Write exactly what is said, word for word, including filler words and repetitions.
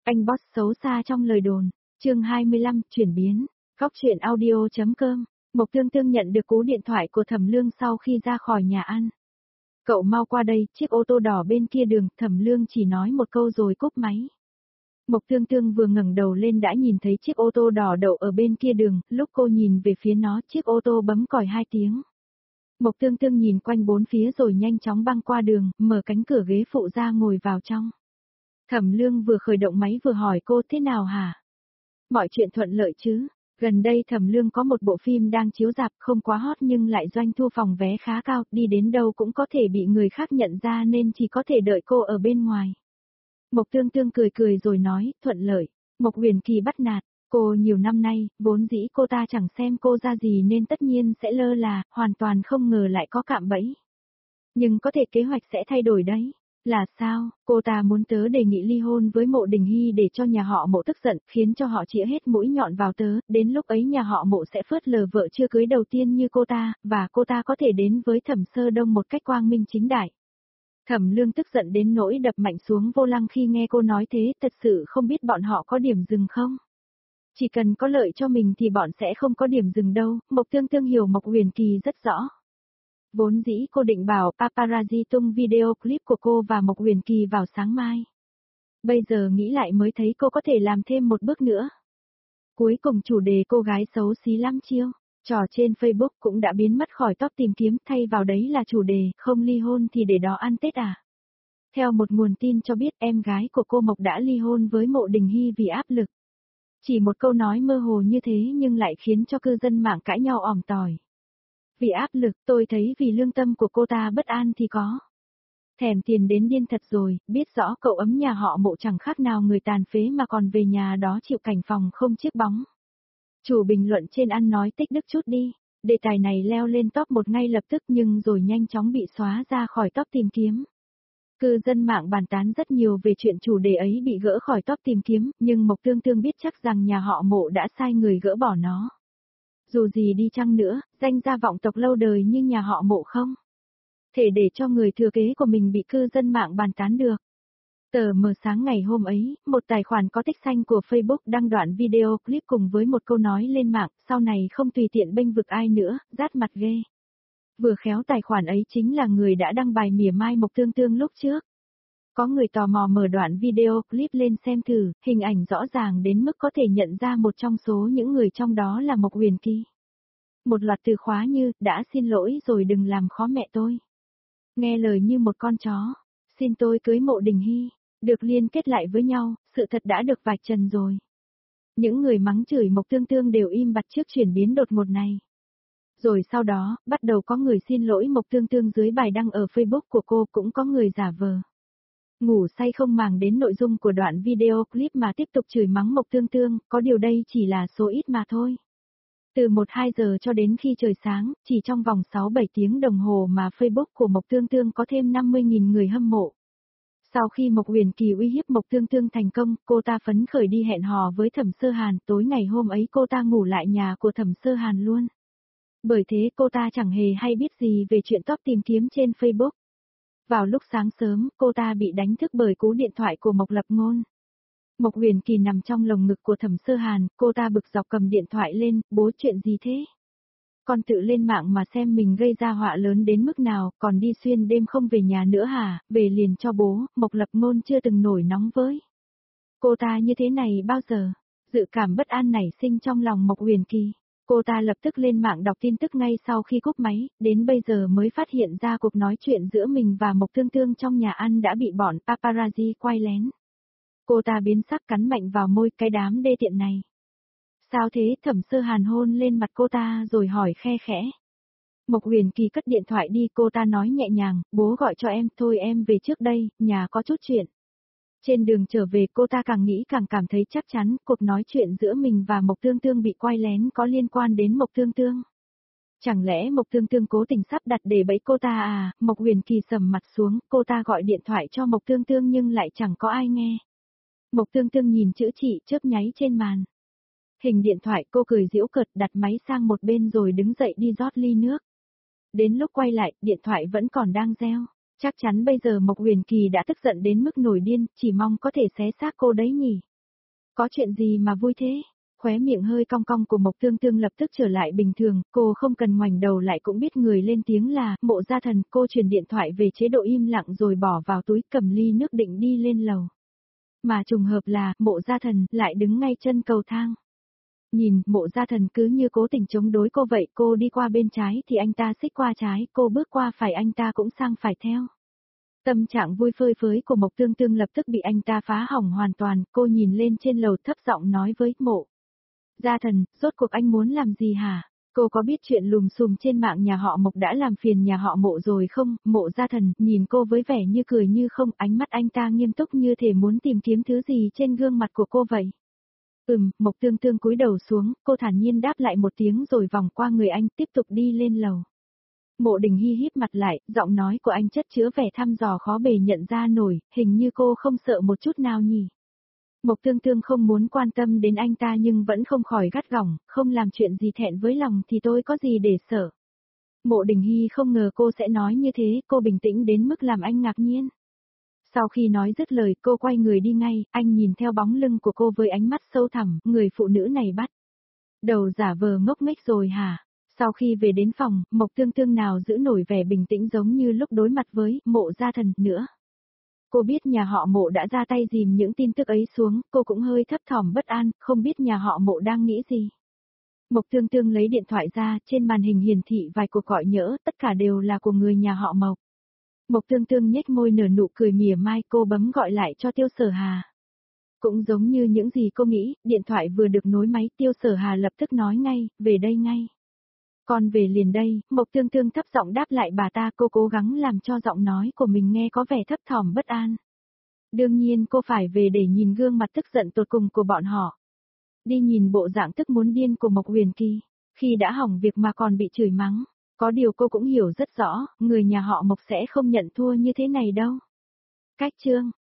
Anh boss xấu xa trong lời đồn, chương hai mươi lăm, chuyển biến, góc truyện audio.com, Mộc Tương Tương nhận được cú điện thoại của Thẩm Lương sau khi ra khỏi nhà ăn. Cậu mau qua đây, chiếc ô tô đỏ bên kia đường, Thẩm Lương chỉ nói một câu rồi cúp máy. Mộc Tương Tương vừa ngẩng đầu lên đã nhìn thấy chiếc ô tô đỏ đậu ở bên kia đường, lúc cô nhìn về phía nó, chiếc ô tô bấm còi hai tiếng. Mộc Tương Tương nhìn quanh bốn phía rồi nhanh chóng băng qua đường, mở cánh cửa ghế phụ ra ngồi vào trong. Thẩm Lương vừa khởi động máy vừa hỏi cô thế nào hả? Mọi chuyện thuận lợi chứ? Gần đây Thẩm Lương có một bộ phim đang chiếu rạp không quá hot nhưng lại doanh thu phòng vé khá cao, đi đến đâu cũng có thể bị người khác nhận ra nên chỉ có thể đợi cô ở bên ngoài. Mộc Tương Tương cười cười rồi nói, thuận lợi. Mộc Huyền Kỳ bắt nạt cô nhiều năm nay, vốn dĩ cô ta chẳng xem cô ra gì nên tất nhiên sẽ lơ là, hoàn toàn không ngờ lại có cạm bẫy. Nhưng có thể kế hoạch sẽ thay đổi đấy. Là sao, cô ta muốn tớ đề nghị ly hôn với Mộ Đình Hy để cho nhà họ Mộ tức giận, khiến cho họ chĩa hết mũi nhọn vào tớ, đến lúc ấy nhà họ Mộ sẽ phớt lờ vợ chưa cưới đầu tiên như cô ta, và cô ta có thể đến với Thẩm Sơ Đông một cách quang minh chính đại. Thẩm Lương tức giận đến nỗi đập mạnh xuống vô lăng khi nghe cô nói thế, thật sự không biết bọn họ có điểm dừng không? Chỉ cần có lợi cho mình thì bọn sẽ không có điểm dừng đâu, Mộc Tương Tương hiểu Mộc Huyền Kỳ rất rõ. Vốn dĩ cô định bảo paparazzi tung video clip của cô và Mộc Huyền Kỳ vào sáng mai. Bây giờ nghĩ lại mới thấy cô có thể làm thêm một bước nữa. Cuối cùng chủ đề cô gái xấu xí lắm chiêu, trò trên Facebook cũng đã biến mất khỏi top tìm kiếm, thay vào đấy là chủ đề không ly hôn thì để đó ăn Tết à. Theo một nguồn tin cho biết em gái của cô Mộc đã ly hôn với Mộ Đình Hy vì áp lực. Chỉ một câu nói mơ hồ như thế nhưng lại khiến cho cư dân mạng cãi nhau ỏm tỏi. Vì áp lực, tôi thấy vì lương tâm của cô ta bất an thì có. Thèm tiền đến điên thật rồi, biết rõ cậu ấm nhà họ Mộ chẳng khác nào người tàn phế mà còn về nhà đó chịu cảnh phòng không chiếc bóng. Chủ bình luận trên ăn nói tích đức chút đi, đề tài này leo lên top một ngay lập tức nhưng rồi nhanh chóng bị xóa ra khỏi top tìm kiếm. Cư dân mạng bàn tán rất nhiều về chuyện chủ đề ấy bị gỡ khỏi top tìm kiếm, nhưng Mộc Tương Tương biết chắc rằng nhà họ Mộ đã sai người gỡ bỏ nó. Dù gì đi chăng nữa, danh gia vọng tộc lâu đời như nhà họ Mộ không thể để cho người thừa kế của mình bị cư dân mạng bàn tán được. Tờ mờ sáng ngày hôm ấy, một tài khoản có tích xanh của Facebook đăng đoạn video clip cùng với một câu nói lên mạng, sau này không tùy tiện bênh vực ai nữa, rát mặt ghê. Vừa khéo tài khoản ấy chính là người đã đăng bài mỉa mai Mộc Tương Tương lúc trước. Có người tò mò mở đoạn video clip lên xem thử, hình ảnh rõ ràng đến mức có thể nhận ra một trong số những người trong đó là Mộc Huyền Kỳ. Một loạt từ khóa như, đã xin lỗi rồi đừng làm khó mẹ tôi. Nghe lời như một con chó, xin tôi cưới Mộ Đình Hy, được liên kết lại với nhau, sự thật đã được vạch trần rồi. Những người mắng chửi Mộc Tương Tương đều im bặt trước chuyển biến đột ngột này. Rồi sau đó, bắt đầu có người xin lỗi Mộc Tương Tương dưới bài đăng ở Facebook của cô, cũng có người giả vờ ngủ say không màng đến nội dung của đoạn video clip mà tiếp tục chửi mắng Mộc Tương Tương, có điều đây chỉ là số ít mà thôi. Từ một hai giờ cho đến khi trời sáng, chỉ trong vòng sáu bảy tiếng đồng hồ mà Facebook của Mộc Tương Tương có thêm năm mươi nghìn người hâm mộ. Sau khi Mộc Huyền Kỳ uy hiếp Mộc Tương Tương thành công, cô ta phấn khởi đi hẹn hò với Thẩm Sơ Hàn, tối ngày hôm ấy cô ta ngủ lại nhà của Thẩm Sơ Hàn luôn. Bởi thế cô ta chẳng hề hay biết gì về chuyện top tìm kiếm trên Facebook. Vào lúc sáng sớm, cô ta bị đánh thức bởi cú điện thoại của Mộc Lập Ngôn. Mộc Huyền Kỳ nằm trong lồng ngực của Thẩm Sơ Hàn, cô ta bực dọc cầm điện thoại lên, bố chuyện gì thế? Con tự lên mạng mà xem mình gây ra họa lớn đến mức nào, còn đi xuyên đêm không về nhà nữa hả, về liền cho bố, Mộc Lập Ngôn chưa từng nổi nóng với cô ta như thế này bao giờ? Dự cảm bất an nảy sinh trong lòng Mộc Huyền Kỳ. Cô ta lập tức lên mạng đọc tin tức ngay sau khi cúp máy, đến bây giờ mới phát hiện ra cuộc nói chuyện giữa mình và Mộc Tương Tương trong nhà ăn đã bị bọn paparazzi quay lén. Cô ta biến sắc cắn mạnh vào môi, cái đám đê tiện này. Sao thế? Thẩm Sơ Hàn hôn lên mặt cô ta rồi hỏi khe khẽ. Mộc Huyền Kỳ cất điện thoại đi, cô ta nói nhẹ nhàng, bố gọi cho em, thôi em về trước đây, nhà có chút chuyện. Trên đường trở về cô ta càng nghĩ càng cảm thấy chắc chắn, cuộc nói chuyện giữa mình và Mộc Tương Tương bị quay lén có liên quan đến Mộc Tương Tương. Chẳng lẽ Mộc Tương Tương cố tình sắp đặt để bẫy cô ta à? Mộc Huyền Kỳ sầm mặt xuống, cô ta gọi điện thoại cho Mộc Tương Tương nhưng lại chẳng có ai nghe. Mộc Tương Tương nhìn chữ chị chớp nháy trên màn hình điện thoại, cô cười giễu cợt đặt máy sang một bên rồi đứng dậy đi rót ly nước. Đến lúc quay lại, điện thoại vẫn còn đang reo. Chắc chắn bây giờ Mộc Huyền Kỳ đã tức giận đến mức nổi điên, chỉ mong có thể xé xác cô đấy nhỉ. Có chuyện gì mà vui thế? Khóe miệng hơi cong cong của Mộc Tương Tương lập tức trở lại bình thường, cô không cần ngoảnh đầu lại cũng biết người lên tiếng là, Mộ Gia Thần, cô truyền điện thoại về chế độ im lặng rồi bỏ vào túi cầm ly nước định đi lên lầu. Mà trùng hợp là, Mộ Gia Thần lại đứng ngay chân cầu thang. Nhìn, Mộ Gia Thần cứ như cố tình chống đối cô vậy, cô đi qua bên trái thì anh ta xích qua trái, cô bước qua phải anh ta cũng sang phải theo. Tâm trạng vui phơi phới của Mộc Tương Tương lập tức bị anh ta phá hỏng hoàn toàn, cô nhìn lên trên lầu thấp giọng nói với Mộ Gia Thần, rốt cuộc anh muốn làm gì hả? Cô có biết chuyện lùm xùm trên mạng nhà họ Mộc đã làm phiền nhà họ Mộ rồi không? Mộ Gia Thần nhìn cô với vẻ như cười như không, ánh mắt anh ta nghiêm túc như thể muốn tìm kiếm thứ gì trên gương mặt của cô vậy. Ừm, Mộc Tương Tương cúi đầu xuống, cô thản nhiên đáp lại một tiếng rồi vòng qua người anh tiếp tục đi lên lầu. Mộ Đình Hi híp mặt lại, giọng nói của anh chất chứa vẻ thăm dò khó bề nhận ra nổi, hình như cô không sợ một chút nào nhỉ. Mộc Tương Tương không muốn quan tâm đến anh ta nhưng vẫn không khỏi gắt gỏng, không làm chuyện gì thẹn với lòng thì tôi có gì để sợ. Mộ Đình Hi không ngờ cô sẽ nói như thế, cô bình tĩnh đến mức làm anh ngạc nhiên. Sau khi nói dứt lời cô quay người đi ngay, anh nhìn theo bóng lưng của cô với ánh mắt sâu thẳm, người phụ nữ này bắt đầu giả vờ ngốc nghếch rồi hả? Sau khi về đến phòng, Mộc Tương Tương nào giữ nổi vẻ bình tĩnh giống như lúc đối mặt với Mộ Gia Thần nữa. Cô biết nhà họ Mộ đã ra tay dìm những tin tức ấy xuống, cô cũng hơi thấp thỏm bất an, không biết nhà họ Mộ đang nghĩ gì. Mộc Tương Tương lấy điện thoại ra, trên màn hình hiển thị vài cuộc gọi nhỡ, tất cả đều là của người nhà họ Mộc. Mộc Tương Tương nhếch môi nở nụ cười mỉa mai, cô bấm gọi lại cho Tiêu Sở Hà. Cũng giống như những gì cô nghĩ, điện thoại vừa được nối máy, Tiêu Sở Hà lập tức nói ngay, về đây ngay. Con về liền đây, Mộc Tương Tương thấp giọng đáp lại bà ta, cô cố gắng làm cho giọng nói của mình nghe có vẻ thấp thỏm bất an. Đương nhiên cô phải về để nhìn gương mặt tức giận tột cùng của bọn họ. Đi nhìn bộ dạng tức muốn điên của Mộc Huyền Kỳ, khi đã hỏng việc mà còn bị chửi mắng. Có điều cô cũng hiểu rất rõ, người nhà họ Mộc sẽ không nhận thua như thế này đâu. Cách chương